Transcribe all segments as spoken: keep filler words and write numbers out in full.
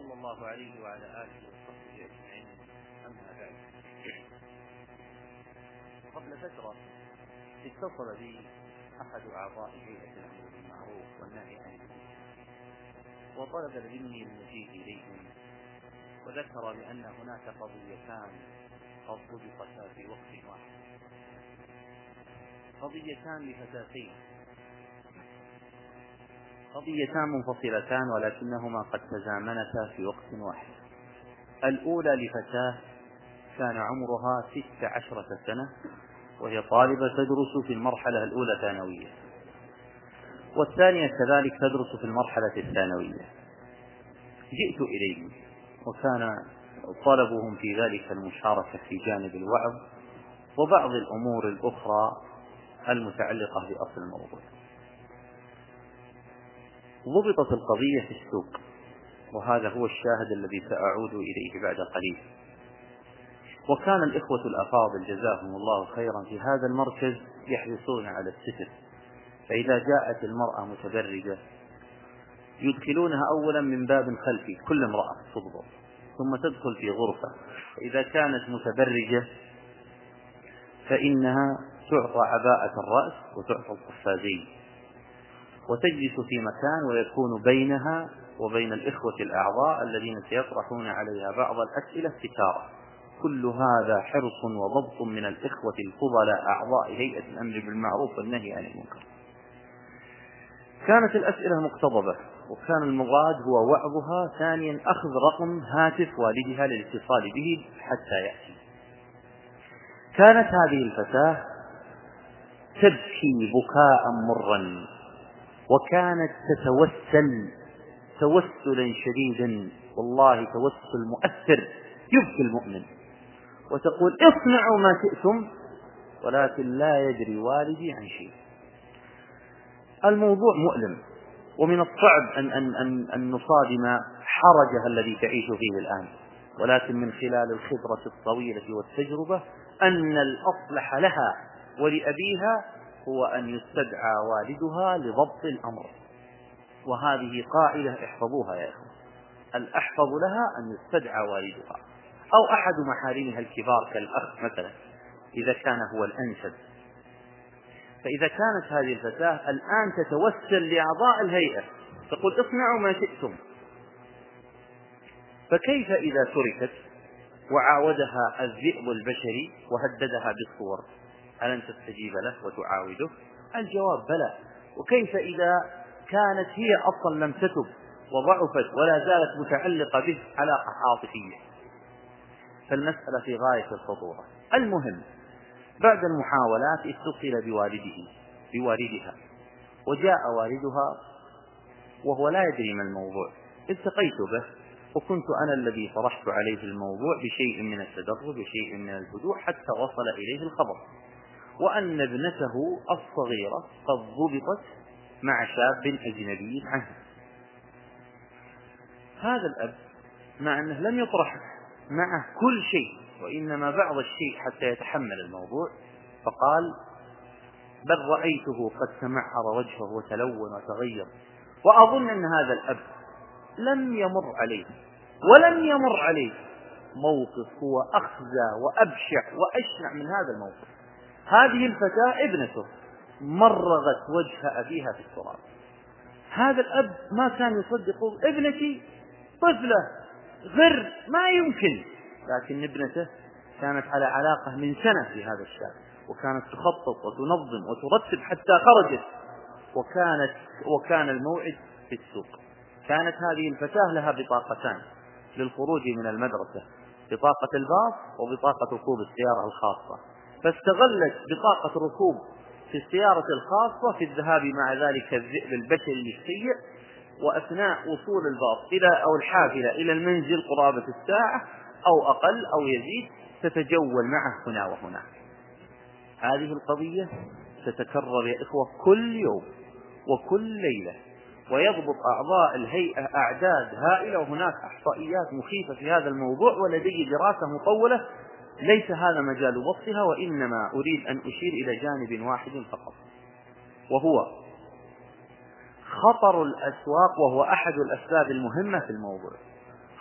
صلى الله عليه وعلى آله وصحبه أجمعين. أما بعد، قبل فترة اتصل بي أحد أعضاء هيئة الأمر بالمعروف والنهي عن المنكر وطلب مني المجيء إليهم، وذكر بأن هناك قضيتان قد ضبطتا في وقت واحد، قضيتان لفتاتين، قضيتان منفصلتان ولكنهما قد تزامنتا في وقت واحد. الأولى لفتاة كان عمرها ست عشرة سنة وهي طالبة تدرس في المرحلة الأولى ثانوية، والثانية كذلك تدرس في المرحلة الثانوية. جئت إليهم وكان طلبهم في ذلك المشاركة في جانب الوعظ وبعض الأمور الأخرى المتعلقة بأصل الموضوع. ضبطت القضية في السوق، وهذا هو الشاهد الذي سأعود إليه بعد قليل. وكان الإخوة الأفاضل جزاهم الله خيرا في هذا المركز يحرصون على الستر، فإذا جاءت المرأة متبرجة يدخلونها أولا من باب خلفي، كل امرأة تضبط ثم تدخل في غرفة، فإذا كانت متبرجة فإنها تعطى عباءة الرأس وتعطى القفازين وتجلس في مكان ويكون بينها وبين الإخوة الأعضاء الذين سيطرحون عليها بعض الأسئلة ستارة. كل هذا حرص وضبط من الإخوة الفضلاء أعضاء هيئة الأمر بالمعروف والنهي عن المنكر. كانت الأسئلة مقتضبة، وكان المراد هو وعظها، ثانيا أخذ رقم هاتف والدها للاتصال به حتى يأتي. كانت هذه الفتاة تبكي بكاء مرا، وكانت تتوسل توسلا شديدا، والله توسل مؤثر يبكي المؤمن، وتقول اصنعوا ما شئتم ولكن لا يدري والدي عن شيء. الموضوع مؤلم، ومن الصعب أن, أن, أن, أن نصادم حرجها الذي تعيش فيه الآن، ولكن من خلال الخبرة الطويلة والتجربة أن الأصلح لها ولأبيها هو أن يستدعى والدها لضبط الأمر. وهذه قاعدة احفظوها يا إخوة، الأحفظ لها أن يستدعى والدها أو أحد محارمها الكبار كالأخ مثلا إذا كان هو الأنسب. فإذا كانت هذه الفتاة الآن تتوسل لأعضاء الهيئة تقول اصنعوا ما شئتم، فكيف إذا تركت وعاودها الذئب البشري وهددها بالصور؟ هل أن تستجيب له وتعاوده؟ الجواب بلى. وكيف إذا كانت هي أصلا لم تتب وضعفت ولا زالت متعلقة به علاقة عاطفية؟ فالمسألة في غاية الخطورة. المهم بعد المحاولات اتصل بوالده بوالدها، وجاء والدها وهو لا يدري ما الموضوع. التقيت به وكنت أنا الذي طرحت عليه الموضوع بشيء من التدرج وشيء من الهدوء حتى وصل إليه الخبر، وأن ابنته الصغيرة قد ضبطت مع شاب أجنبي عنه. هذا الأب مع أنه لم يطرح معه كل شيء وإنما بعض الشيء حتى يتحمل الموضوع، فقال بل رأيته قد تمعر وجهه وتلون وتغير. وأظن أن هذا الأب لم يمر عليه ولم يمر عليه موقف هو أخزى وأبشع وأشنع من هذا الموقف. هذه الفتاة ابنته مرغت وجه أبيها في التراب. هذا الأب ما كان يصدق ابنتي طفلة غر ما يمكن، لكن ابنته كانت على علاقة من سنة في هذا الشاب، وكانت تخطط وتنظم وترتب حتى خرجت، وكانت وكان الموعد في السوق. كانت هذه الفتاة لها بطاقتان للخروج من المدرسة، بطاقة الباص وبطاقة ركوب السيارة الخاصة، فاستغلت بطاقة ركوب في السيارة الخاصة في الذهاب مع ذلك الذئب البشري السيء، وأثناء وصول الباص إلى أو الحافلة إلى المنزل قرابة الساعة أو أقل أو يزيد تتجول معه هنا وهنا. هذه القضية تتكرر يا إخوة كل يوم وكل ليلة، ويضبط أعضاء الهيئة أعداد هائلة، وهناك إحصائيات مخيفة في هذا الموضوع ولدي دراسة مطولة ليس هذا مجال ضبطها، وإنما أريد أن أشير إلى جانب واحد فقط، وهو خطر الأسواق، وهو أحد الأسباب المهمة في الموضوع.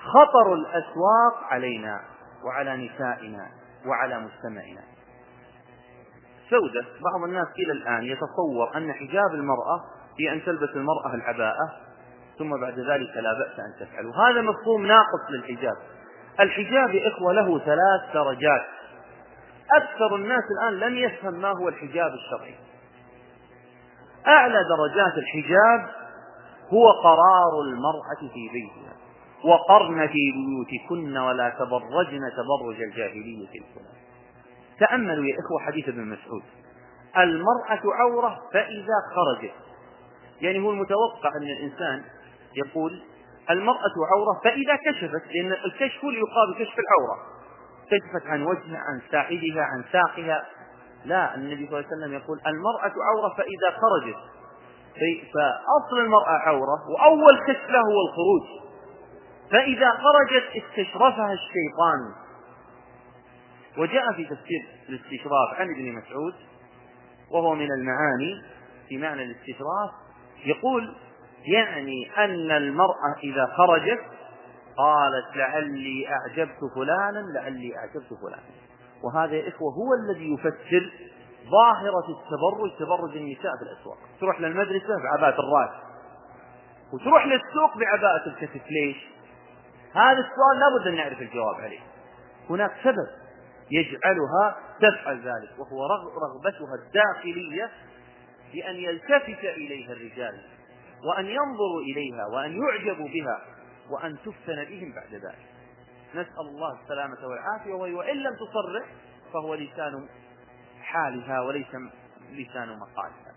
خطر الأسواق علينا وعلى نسائنا وعلى مجتمعنا. سودة، بعض الناس إلى الآن يتصور أن حجاب المرأة هي أن تلبس المرأة العباءة ثم بعد ذلك لا بأس أن تفعل، وهذا مفهوم ناقص للحجاب. الحجاب يا إخوة له ثلاث درجات. أكثر الناس الآن لم يفهم ما هو الحجاب الشرعي. أعلى درجات الحجاب هو قرار المرأة في بيتها، وقرن في بيوتكن ولا تبرجن تبرج الجاهلية الأولى. تأملوا يا إخوة حديث ابن مسعود: المرأة عورة فإذا خرجت. يعني هو المتوقع أن الإنسان يقول المرأة عورة فإذا كشفت، لأن الكشف يقابل كشف العورة، كشفت عن وجهها، عن ساعدها، عن ساقها. لا، النبي صلى الله عليه وسلم يقول المرأة عورة فإذا خرجت. فأصل المرأة عورة، وأول كشف له هو الخروج، فإذا خرجت استشرفها الشيطان. وجاء في تفسير الاستشراف عن ابن مسعود، وهو من المعاني في معنى الاستشراف، يقول يعني أن المرأة إذا خرجت قالت لعلي أعجبت فلانا لعلي أعجبت فلانا. وهذا يا إخوة هو الذي يفسر ظاهرة التبرج، تبرج النساء في الأسواق. تروح للمدرسة بعباءة الراس، وتروح للسوق بعباءة الكتف. ليش؟ هذا السؤال لابد أن نعرف الجواب عليه. هناك سبب يجعلها تفعل ذلك، وهو رغبتها الداخلية بأن يلتفت إليها الرجال، وأن ينظروا إليها، وأن يعجبوا بها، وأن تفتن بهم بعد ذلك. نسأل الله السلامة والعافية. وإن لم تصرح فهو لسان حالها وليس لسان مقالها.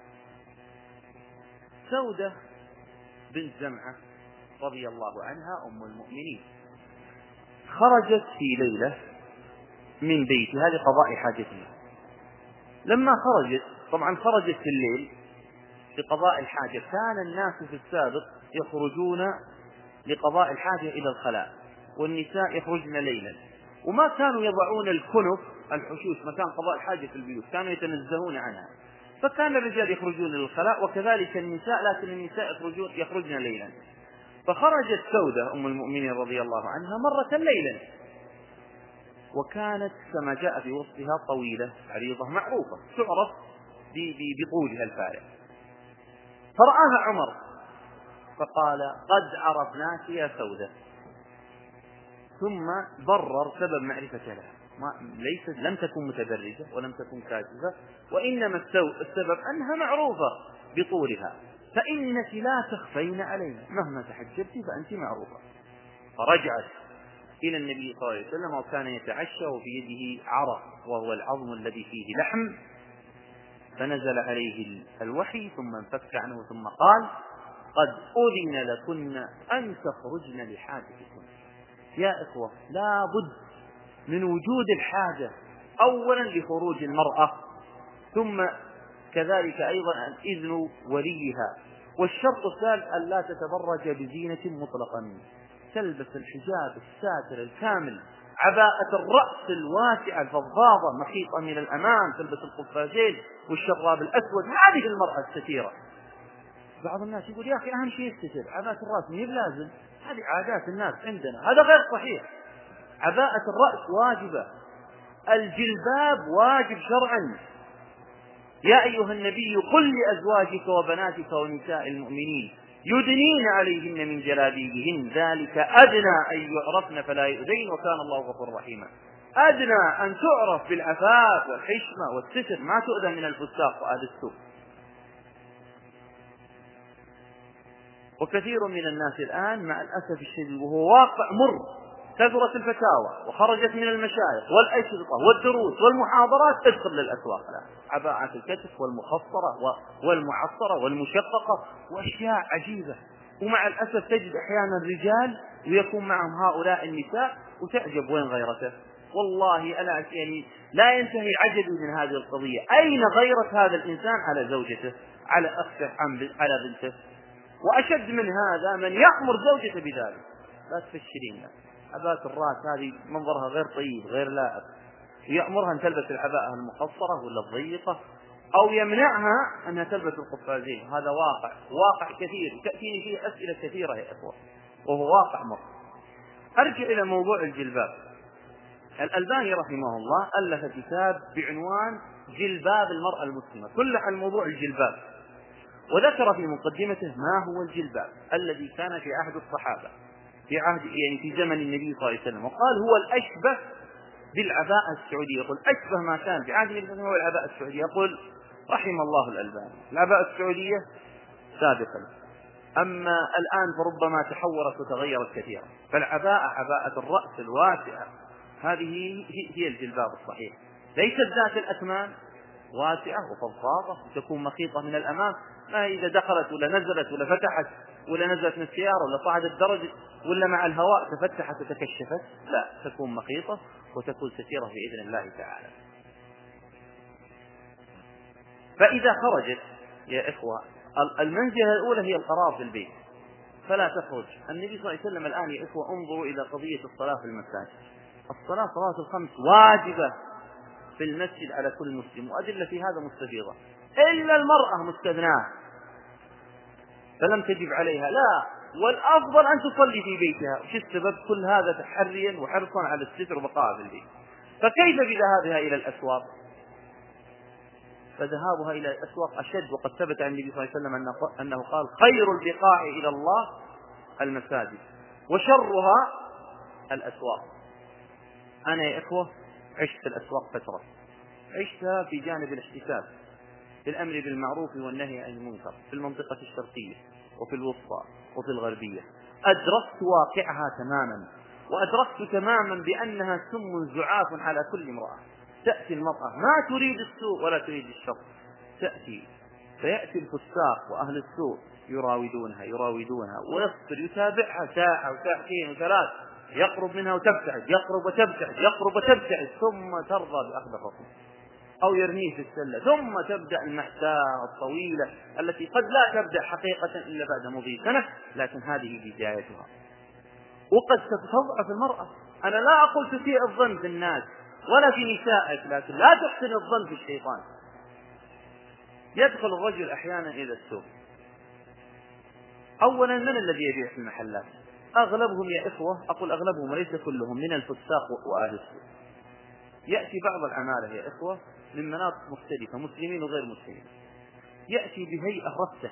سودة بنت زمعة رضي الله عنها أم المؤمنين خرجت في ليلة من بيتها لقضاء حاجتها. لما خرجت، طبعا خرجت في الليل لقضاء الحاجة. كان الناس في السابق يخرجون لقضاء الحاجة إلى الخلاء، والنساء يخرجن ليلا، وما كانوا يضعون الكنف الحشوش مكان قضاء الحاجة في البيوت، كانوا يتنزهون عنها. فكان الرجال يخرجون للخلاء وكذلك النساء، لكن النساء يخرجون يخرجن ليلا. فخرجت سودة أم المؤمنين رضي الله عنها مرة ليلا، وكانت كما جاء في وصفها طويلة عريضة معروفة تعرف بطولها الفارغ. فرآها عمر فقال قد عرفناك يا سودة، ثم برر سبب معرفة لها. ليست لم تكن متبرجة ولم تكن كاذبة، وإنما السبب أنها معروفة بطولها، فإنك لا تخفين علينا مهما تحجبت فأنت معروفة. فرجعت إلى النبي صلى الله عليه وسلم وكان يتعشى وفي يده عرق وهو العظم الذي فيه لحم، فنزل عليه الوحي ثم انفك عنه ثم قال قد أذن لكن أن تخرجن لحاجتكم. يا إخوة لا بد من وجود الحاجة أولا لخروج المرأة، ثم كذلك أيضا إذن وليها. والشرط الثالث أن لا تتبرج بزينة مطلقا، تلبس الحجاب الساتر الكامل، عباءة الرأس الواسعة الفضاضة مخيطة من الأمام، تلبس القفازين والشراب الأسود. هذه المرأة الستيرة. بعض الناس يقول يا أخي أهم شيء الستر، عباءة الرأس مين لازم، هذه عادات الناس عندنا، هذا غير صحيح. عباءة الرأس واجبة، الجلباب واجب شرعا. يا أيها النبي قل لأزواجك وبناتك ونساء المؤمنين يدنين عليهن من جلابيبهن ذلك أدنى أن يعرفن فلا يؤذين وكان الله غفورا رحيما. أدنى أن تعرف بالعفاف والحشمة والستر، ما تؤذى من الفساق وأهل السوء. وكثير من الناس الآن مع الأسف الشديد وهو واقع مر، كثرت الفتاوى وخرجت من المشايخ والأشرطة والدروس والمحاضرات تدخل للأسواق الآن عباءة الكتف والمخصرة والمعصرة والمشققة وأشياء عجيبة. ومع الأسف تجد أحيانا الرجال ويكون معهم هؤلاء النساء وتعجب وين غيرته. والله أنا يعني لا ينتهي عجبي من هذه القضية. أين غيرة هذا الإنسان على زوجته، على أخته، على بنته؟ وأشد من هذا من يأمر زوجته بذلك. لا تفشلين عباءة الرأس هذه منظرها غير طيب غير لائق، يأمرها أن تلبس العباءة المقصرة ولا الضيقة، أو يمنعها أنها تلبس القفازين. هذا واقع واقع كثير، تأتيني فيه أسئلة كثيرة يا إخوة، وهو واقع مر. أرجع إلى موضوع الجلباب. الألباني رحمه الله ألف كتاب بعنوان جلباب المرأة المسلمة، كل عن موضوع الجلباب، وذكر في مقدمته ما هو الجلباب الذي كان في عهد الصحابة، في عهد يعني في زمن النبي صلى الله عليه وسلم، وقال هو الأشبه بالعباءة السعودية. يقول أشبه ما كان في عهد النبي صلى الله عليه وسلم هو العباءة السعودية. يقول رحم الله الألباني، العباءة السعودية سابقا، أما الآن فربما تحورت وتغيرت كثيرا، فالعباءة عباءة الرأس الواسعة هذه هي الجلباب الصحيح، ليست ذات الأكمام، واسعة وفضفاضة وتكون مخيطة من الأمام، ما إذا دخلت ولا نزلت ولا فتحت ولا نزلت من السيارة ولا صعدت الدرج ولا مع الهواء تفتحت وتكشفت، لا، تكون مخيطة وتكون ستيرة بإذن الله تعالى. فإذا خرجت يا إخوة، المنزلة الأولى هي القرار في البيت، فلا تخرج. النبي صلى الله عليه وسلم الآن يا إخوة انظروا إلى قضية الصلاة في المساجد. الصلاة صلاة الخمس واجبة في المسجد على كل مسلم، وأدلة في هذا مستفيضة، إلا المرأة مستثناة فلم تجب عليها، لا، والأفضل أن تصلي في بيتها. وش السبب؟ كل هذا تحريا وحرصا على الستر وبقاء في البيت. فكيف بذهابها إلى الأسواق؟ فذهابها إلى الأسواق أشد، وقد ثبت عن النبي صلى الله عليه وسلم أنه قال خير البقاع إلى الله المساجد وشرها الأسواق. أنا يا إخوة عشت في الأسواق فترة، عشتها في جانب الاحتساب في الأمر بالمعروف والنهي عن المنكر في المنطقة الشرقية وفي الوسطى وفي الغربية. أدركت واقعها تماما، وأدركت تماما بأنها سم زعاف على كل امرأة. تأتي المرأة ما تريد السوء ولا تريد الشر، تأتي فيأتي الفساق وأهل السوء يراودونها يراودونها ويصبر يتابعها ساعة وساعتين وثلاث، يقرب منها وتبتعد، يقرب وتبتعد، يقرب وتبتعد، ثم ترضى بأخذ الرقم أو يرميه في السلة، ثم تبدأ المحساة الطويلة التي قد لا تبدأ حقيقة إلا بعد مضي سنة، لكن هذه بدايتها. وقد تضعف المرأة. أنا لا أقول تسيء الظن في الناس ولا في نسائك، لكن لا تحسن الظن في الشيطان. يدخل الرجل أحيانا إلى السوق. أولا من الذي يبيع في المحلات؟ أغلبهم يا إخوة، أقول أغلبهم وليس كلهم، من الفساق وأهل السوق. يأتي بعض العمالة يا إخوة من مناطق مختلفة، مسلمين وغير مسلمين، يأتي بهيئة رفته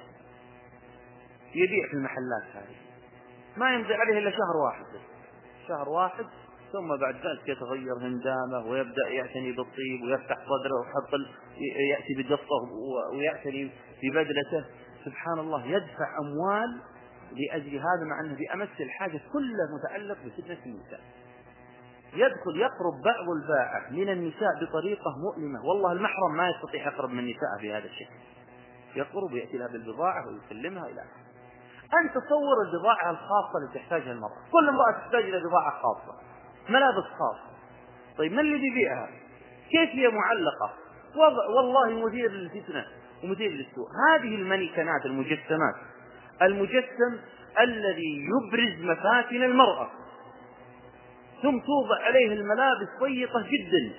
يبيع في المحلات هذه، ما يمضي عليه إلا شهر واحد شهر واحد ثم بعد ذلك يتغير هندامه ويبدأ يعتني بالطيب ويفتح صدره ويحط يأتي بقصه ويعتني ببدلته. سبحان الله، يدفع أموال لأجل هذا، مع أنه بأمس الحاجة كله متعلق بفتنة النساء. يدخل يقرب بعض الباعة من النساء بطريقة مؤلمة، والله المحرم ما يستطيع يقرب من النساء بهذا الشكل، يقرب ويأتي لها بالبضاعة ويسلمها إلى آخره. أن تصور البضاعة الخاصة التي تحتاجها المرأة، كل امرأة تحتاج إلى بضاعة خاصة، ملابس خاصة. طيب من اللي يبيعها؟ كيف هي معلقة؟ وضع والله مثير للفتنة ومثير للسوء. هذه المنكنات المجسمات، المجسم الذي يبرز مفاتن المرأة ثم توضع عليه الملابس ضيقة جدا،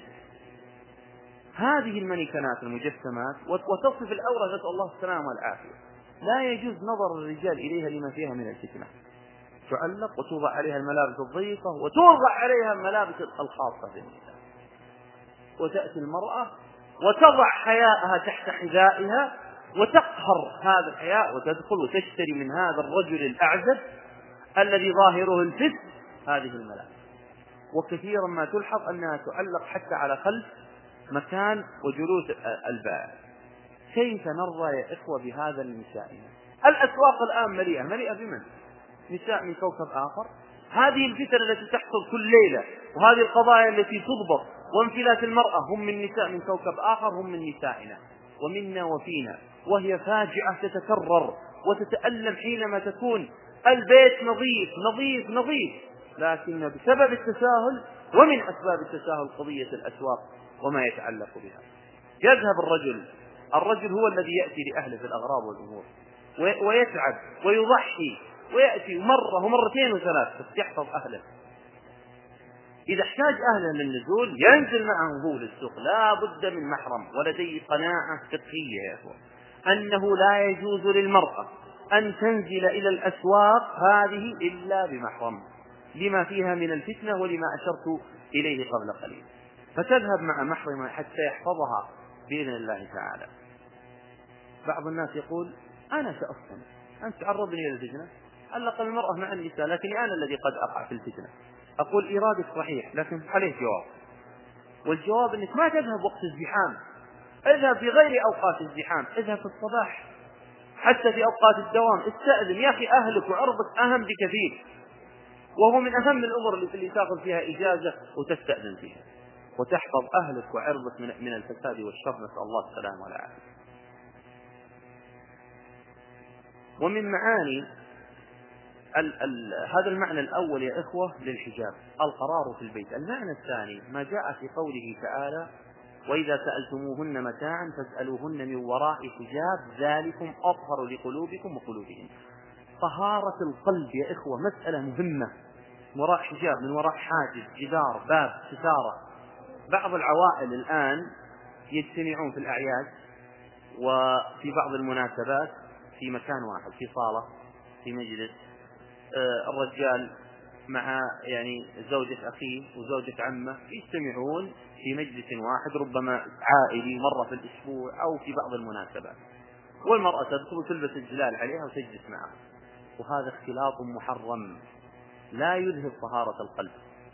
هذه المنكنات المجسمات وتصف الأورة، نسأل الله السلامة والعافية. لا يجوز نظر الرجال إليها لما فيها من الفتنة، تعلق وتوضع عليها الملابس الضيقة وتوضع عليها الملابس الخاصة بالنساء، وتأتي المرأة وتضع حياءها تحت حذائها وتقهر هذا الحياء وتدخل وتشتري من هذا الرجل الأعزب الذي ظاهره الفسق هذه الملابس. وكثيرا ما تلحظ أنها تعلق حتى على خلف مكان وجلوس البائع. كيف نرضى يا إخوة بهذا النساء؟ الأسواق الآن مليئة مليئة بمن؟ نساء من كوكب آخر. هذه الفتن التي تحصل كل ليلة وهذه القضايا التي تضبط وانفلات المرأة هم من نساء من كوكب آخر، هم من نسائنا ومنا وفينا، وهي فاجعة تتكرر وتتألم حينما تكون البيت نظيف نظيف نظيف، لكن بسبب التساهل ومن أسباب التساهل قضية الأسواق وما يتعلق بها. يذهب الرجل الرجل هو الذي يأتي لأهله في الأغراض والأمور ويتعب ويضحي ويأتي مرة ومرتين وثلاث بس يحفظ أهله. إذا احتاج أهله للنزول ينزل معهم هو للسوق، لا بد من محرم. ولدي قناعة فقهية يا أخوة أنه لا يجوز للمرأة أن تنزل إلى الأسواق هذه إلا بمحرم، لما فيها من الفتنة ولما أشرت إليه قبل قليل، فتذهب مع محرمة حتى يحفظها بإذن الله تعالى. بعض الناس يقول أنا سأفتن، أنت تعرضني إلى الفتنة، علق المرأة مع النساء لكن أنا الذي قد أقع في الفتنة. أقول إرادك صحيح لكن عليه جواب، والجواب أنك ما تذهب وقت الزحام، اذهب في غير أوقات الزحام، اذهب في الصباح حتى في أوقات الدوام، استأذن يا أخي، أهلك وعرضك أهم بكثير، وهو من أهم الأمور اللي تأخذ فيها إجازة وتستأذن فيها وتحفظ أهلك وعرضك من الفساد والشر، نسأل الله السلامة والعافية. ومن معاني ال ال هذا المعنى الأول يا إخوة للحجاب القرار في البيت. المعنى الثاني ما جاء في قوله تعالى وإذا سألتموهن متاعا فاسألوهن من وراء حجاب ذلكم أطهر لقلوبكم وقلوبهم. طهارة القلب يا إخوة مسألة مهمة، وراء حجاب، من وراء حاجز، جدار، باب، ستارة. بعض العوائل الآن يجتمعون في الأعياد وفي بعض المناسبات في مكان واحد، في صالة، في مجلس، آه الرجال مع يعني زوجة أخيه وزوجة عمه يجتمعون في مجلس واحد، ربما عائلي مرة في الأسبوع أو في بعض المناسبات، والمرأة تدخل وتلبس الجلال عليها وتجلس معه، وهذا اختلاط محرم لا يذهب طهارة القلب،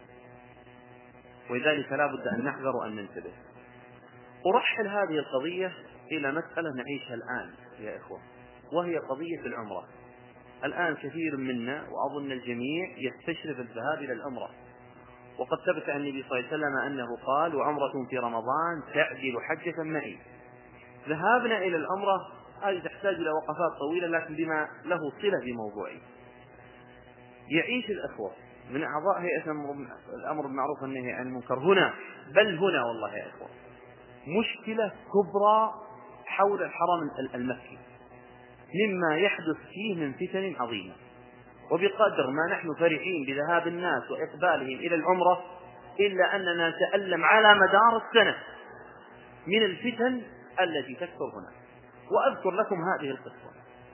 ولذلك لا بد أن نحذر وأن ننتبه. أرحل هذه القضية إلى مسألة نعيشها الآن يا إخوة، وهي قضية العمرة. الآن كثير منا وأظن الجميع يستشرف الذهاب إلى العمرة، وقد ثبت عن النبي صلى الله عليه وسلم أنه قال وعمرة في رمضان تعدل حجة معي. ذهابنا إلى العمرة هذه تحتاج إلى وقفات طويلة لكن بما له صلة بموضوعي. يعيش الأخوة من أعضاء هيئة الأمر بالمعروف والنهي عن المنكر هنا، بل هنا والله يا إخوة، مشكلة كبرى حول الحرم المكي مما يحدث فيه من فتن عظيمة. وبقدر ما نحن فرحين بذهاب الناس وإقبالهم إلى العمرة إلا أننا نتألم على مدار السنة من الفتن التي تكثر هنا. وأذكر لكم هذه القصة.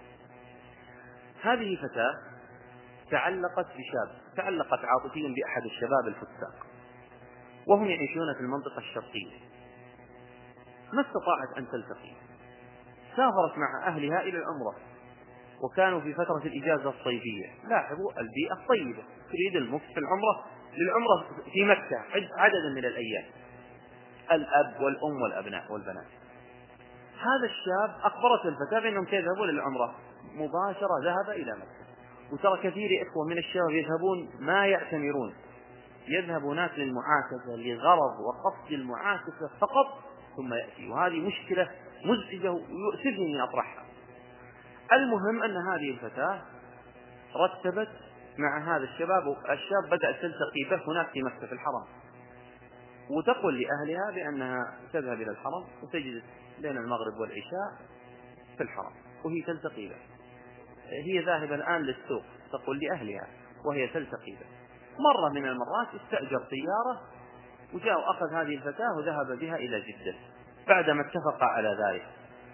هذه فتاة تعلقت بشاب، تعلقت عاطفيا بأحد الشباب الفساق، وهم يعيشون في المنطقة الشرقية. ما استطاعت أن تلتقي، سافرت مع أهلها إلى العمرة، وكانوا في فترة الإجازة الصيفية. لاحظوا البيئة الطيبة، تريد المكث في العمرة للعمرة في مكة عددا من الأيام، الأب والأم والأبناء والبنات. هذا الشاب أخبرت الفتاة بأنهم سيذهبون للعمرة، مباشرة ذهب إلى مكة. وترى كثير إخوة من الشباب يذهبون ما يعتمرون، يذهب هناك للمعاكسة لغرض وقصد المعاكسة فقط ثم يأتي، وهذه مشكلة مزعجة ويؤسفني أن أطرحها. المهم أن هذه الفتاة رتبت مع هذا الشباب، الشاب بدأ تلتقي به هناك في مكة في الحرم، وتقول لأهلها بأنها تذهب إلى الحرم وتجلس بين المغرب والعشاء في الحرم وهي تلتقي به. هي ذاهبة الآن للسوق، تقول لأهلها وهي تلتقي به. مرة من المرات استأجر سيارة وجاء وأخذ هذه الفتاة وذهب بها إلى جدة بعدما اتفق على ذلك،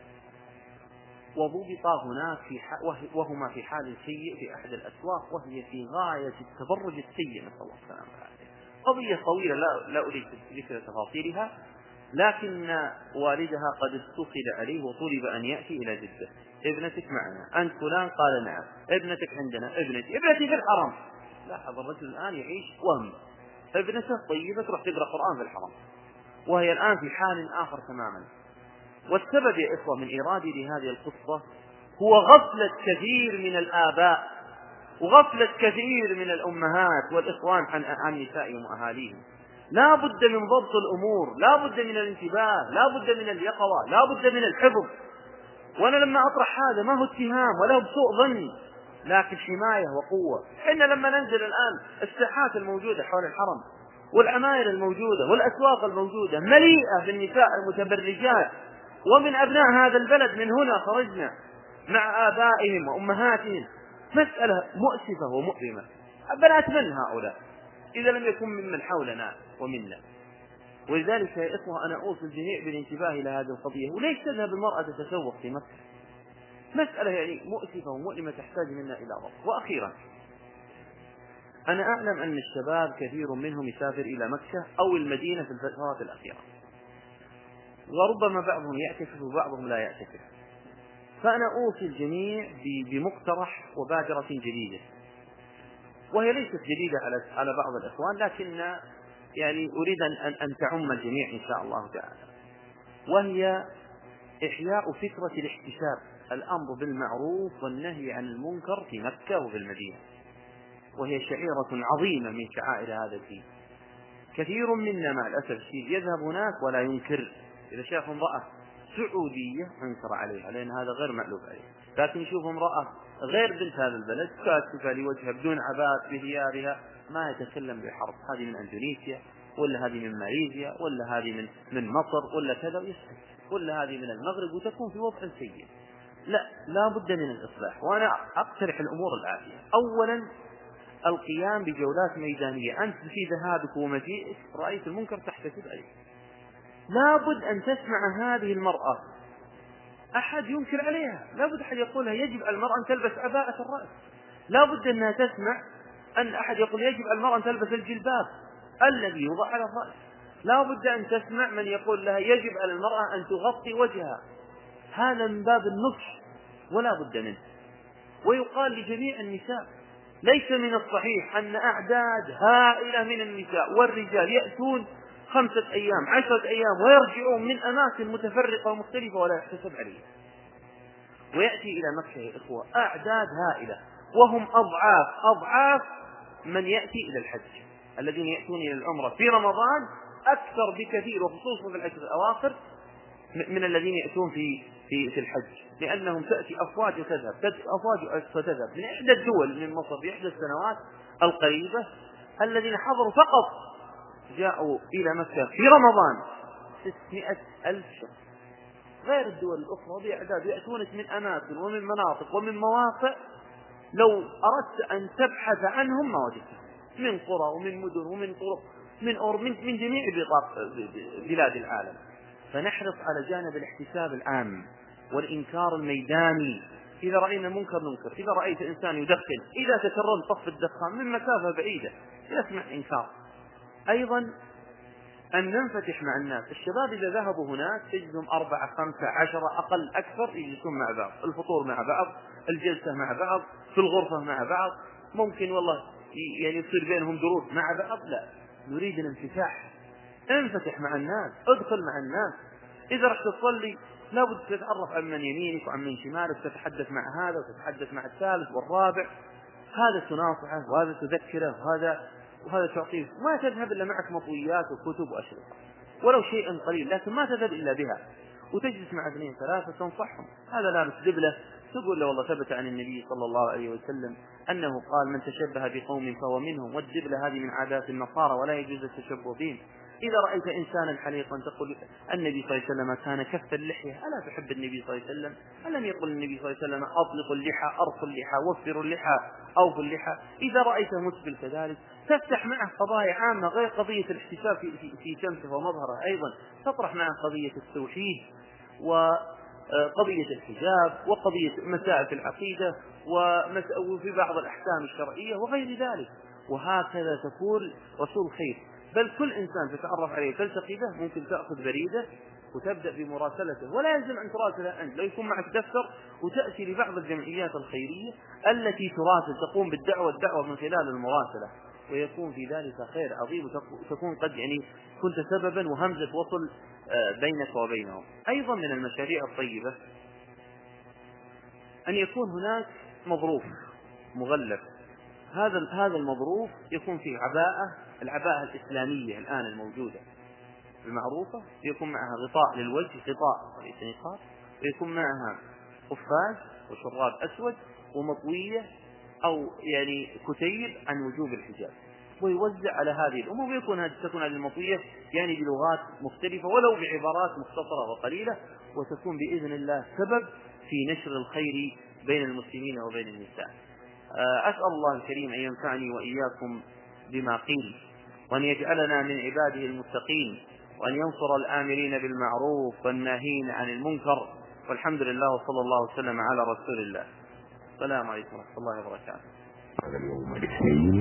وضبطا هناك في وهما في حال سيء في أحد الأسواق، وهي في غاية التبرج السيء، نسأل الله السلامة والعافية. قضية طويلة لا, لا أريد ذكر تفاصيلها، لكن والدها قد اتصل عليه وطلب أن يأتي إلى جدة. ابنتك معنا، أنت فلان؟ قال نعم. ابنتك عندنا؟ ابنتي ابنتي في الحرم. لاحظ الرجل الآن يعيش وهم، ابنته طيبة تروح تقرأ قرآن في الحرم، وهي الآن في حال آخر تماما. والسبب يا إخوة من إرادي لهذه القصة هو غفلة كثير من الآباء وغفلة كثير من الأمهات والإخوان عن, عن نسائهم وأهاليهم. لا بد من ضبط الأمور، لا بد من الانتباه، لا بد من اليقظة، لا بد من الحفظ. وأنا لما أطرح هذا ما هو اتهام ولا هو بسوء ظن، لكن حماية وقوة. إحنا لما ننزل الآن الساحات الموجودة حول الحرم والعماير الموجودة والأسواق الموجودة مليئة بالنساء المتبرجات، ومن أبناء هذا البلد من هنا خرجنا مع آبائهم وأمهاتهم. مسألة مؤسفة ومؤلمة. بنات من هؤلاء إذا لم يكن ممن حولنا ومنا؟ ولذلك يا إخوة أنا أوصي الجميع بالانتباه إلى هذه القضية. وليش تذهب المرأة تتسوق في مكة؟ مسألة يعني مؤسفة ومؤلمة تحتاج منا إلى ضبط. وأخيرا أنا أعلم أن الشباب كثير منهم يسافر إلى مكة أو المدينة في الفترات الأخيرة، وربما بعضهم يعتكف وبعضهم لا يعتكف. فأنا أوصي الجميع بمقترح وبادرة جديدة، وهي ليست جديدة على بعض الإخوان، لكن يعني أريد أن أن تعم الجميع إن شاء الله تعالى، وهي إحياء فكرة الاحتساب، الأمر بالمعروف والنهي عن المنكر في مكة وفي المدينة، وهي شعيرة عظيمة من شعائر هذا الدين. كثير منا مع الأسف الشديد يذهب هناك ولا ينكر، إذا شاف امرأة سعودية انكر عليها لأن هذا غير مألوف عليه، لكن يشوف امرأة غير بنت هذا البلد كاشفة لوجهها بدون عباءة بثيابها ما يتكلم بحرف، هذه من أندونيسيا ولا هذه من ماليزيا ولا هذه من من مصر ولا كذا، ويسكت، ولا هذه من المغرب، وتكون في وضع سيء. لا لا بد من الإصلاح، وأنا أقترح الأمور الآتية. أولا القيام بجولات ميدانية، أنت في ذهابك ومجيئك رأيت المنكر تحتسب عليه، لا بد أن تسمع هذه المرأة أحد ينكر عليها، لا بد أحد يقولها يجب المرأة أن تلبس عباءة الرأس، لا بد أنها تسمع أن أحد يقول يجب المرأة أن تلبس الجلباب الذي يوضع على الرأس، لا بد أن تسمع من يقول لها يجب على المرأة أن تغطي وجهها، هذا من باب النصح ولا بد منه. ويقال لجميع النساء، ليس من الصحيح أن أعداد هائلة من النساء والرجال يأتون خمسة أيام عشرة أيام ويرجعون من أماكن متفرقة ومختلفة ولا يحتسب عليه، ويأتي إلى مكة يا إخوة أعداد هائلة، وهم أضعاف أضعاف من يأتي إلى الحج. الذين يأتون إلى العمرة في رمضان أكثر بكثير، وخصوصا في العشر الأواخر، من الذين يأتون في في في الحج، لأنهم تأتي أفواج وتذهب، أفواج وتذهب من إحدى الدول من مصر في إحدى السنوات القريبة. الذين حضروا فقط جاءوا إلى مكة في رمضان ستمائة ألف شخص، غير الدول الأخرى بأعداد يأتونك من أماكن ومن مناطق ومن مواقع لو أردت أن تبحث عنهم ما وجدتهم، من قرى ومن مدن ومن طرق من أور من, من جميع بلاد العالم. فنحرص على جانب الاحتساب العام والإنكار الميداني، إذا رأينا منكر ننكر، إذا رأيت إنسان يدخن إذا تكرر طف الدخان من مسافة بعيدة يسمع إنكار. أيضا أن ننفتح مع الناس، الشباب إذا ذهبوا هناك تجدهم أربعة خمسة عشرة أقل أكثر يجلسون مع بعض، الفطور مع بعض، الجلسة مع بعض، في الغرفة مع بعض، ممكن والله يعني يصير بينهم دروس مع بعض. لا، نريد الانفتاح، انفتح مع الناس، ادخل مع الناس. إذا رحت تصلي لابد تتعرف عن من يمينك وعن من شمالك، تتحدث مع هذا وتتحدث مع الثالث والرابع، هذا تناصحه وهذا تذكره وهذا وهذا تعطيه، ما تذهب إلا معك مطويات وكتب وأشرطة ولو شيء قليل، لكن ما تذهب إلا بها، وتجلس مع اثنين ثلاثة تنصحهم. هذا لابس دبلة تقول له والله ثبت عن النبي صلى الله عليه وسلم أنه قال من تشبه بقوم فهو منهم، والدبلة هذه من عادات النصارى ولا يجوز التشبه بهم. إذا رأيت إنسانا حليقا تقول النبي صلى الله عليه وسلم كان كف اللحية، ألا تحب النبي صلى الله عليه وسلم؟ ألم يقل النبي صلى الله عليه وسلم أطلقوا اللحى، أرخوا اللحى، وفروا اللحى، أوفوا اللحى؟ إذا رأيت مسبل كذلك تفتح معه قضايا عامة غير قضية الاحتساب في, في, في شمسه ومظهره، أيضا تطرح معه قضية التوحيد وقضية الحجاب وقضية مسائل في العقيدة وفي بعض الأحكام الشرعية وغير ذلك. وهكذا تكون رسول خير، بل كل إنسان تتعرف عليه تلتقي به ممكن تأخذ بريدة وتبدأ بمراسلته، ولا يلزم أن تراسله أنت، لا يكون معك دفتر وتأتي لبعض الجمعيات الخيرية التي تراسل تقوم بالدعوة الدعوة من خلال المراسلة، ويكون في ذلك خير عظيم، وتكون قد يعني كنت سببا وهمزة وصل بينك وبينهم. أيضا من المشاريع الطيبة أن يكون هناك مظروف مغلف، هذا هذا المظروف يكون فيه عباءة، العباءة الإسلامية الآن الموجودة المعروفة، يكون معها غطاء للوجه، غطاء وليس نقاب، ويكون معها قفاز وشراب أسود ومطوية أو يعني كتيب عن وجوب الحجاب، ويوزع على هذه الأمة، ويكون هذه تكون هذه المطوية يعني بلغات مختلفة ولو بعبارات مختصرة وقليلة، وتكون بإذن الله سبب في نشر الخير بين المسلمين وبين النساء. أسأل الله الكريم أن ينفعني وإياكم بما قيل، وأن يجعلنا من عباده المتقين، وأن ينصر الآمرين بالمعروف والناهين عن المنكر، والحمد لله وصلى الله وسلم على رسول الله. السلام عليكم ورحمة الله وبركاته.